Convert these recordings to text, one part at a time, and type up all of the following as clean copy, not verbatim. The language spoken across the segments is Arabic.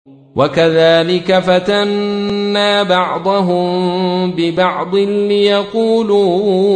وكذلك فتنا بعضهم ببعض ليقولوا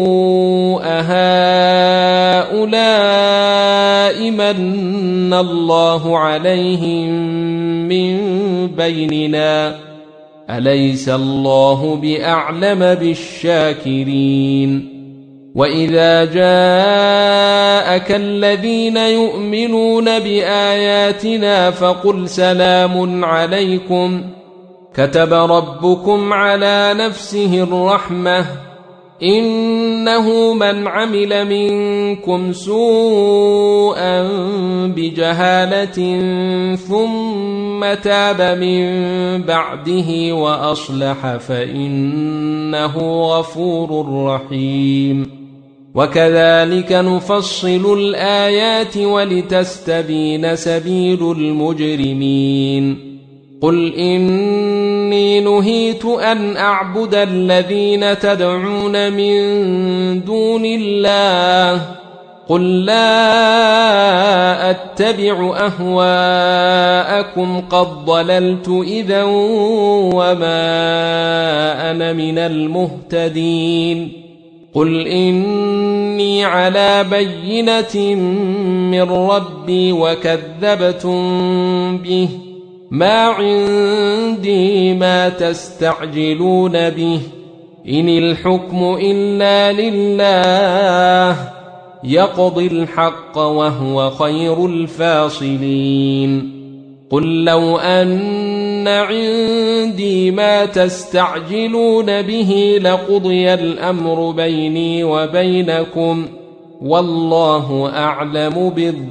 أهؤلاء من الله عليهم من بيننا أليس الله بأعلم بالشاكرين وإذا جاءك الذين يؤمنون بآياتنا فقل سلام عليكم كتب ربكم على نفسه الرحمة إنه من عمل منكم سوءا بجهالة ثم تاب من بعده وأصلح فإنه غفور رحيم وكذلك نفصل الآيات ولتستبين سبيل المجرمين قل إني نهيت أن أعبد الذين تدعون من دون الله قل لا أتبع أهواءكم قد ضللت إذا وما أنا من المهتدين قل إني على بينة من ربي وكذبتم به ما عندي ما تستعجلون به إن الحكم إلا لله يقضي الحق وهو خير الفاصلين قل لو أن عندي ما تستعجلون به لقضي الأمر بيني وبينكم والله أعلم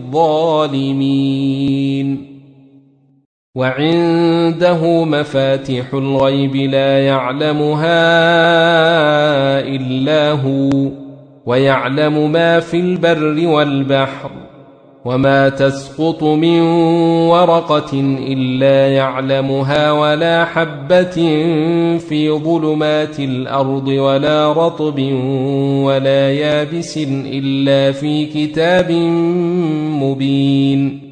بالظالمين وعنده مفاتح الغيب لا يعلمها إلا هو ويعلم ما في البر والبحر وما تسقط من ورقة إلا يعلمها ولا حبة في ظلمات الأرض ولا رطب ولا يابس إلا في كتاب مبين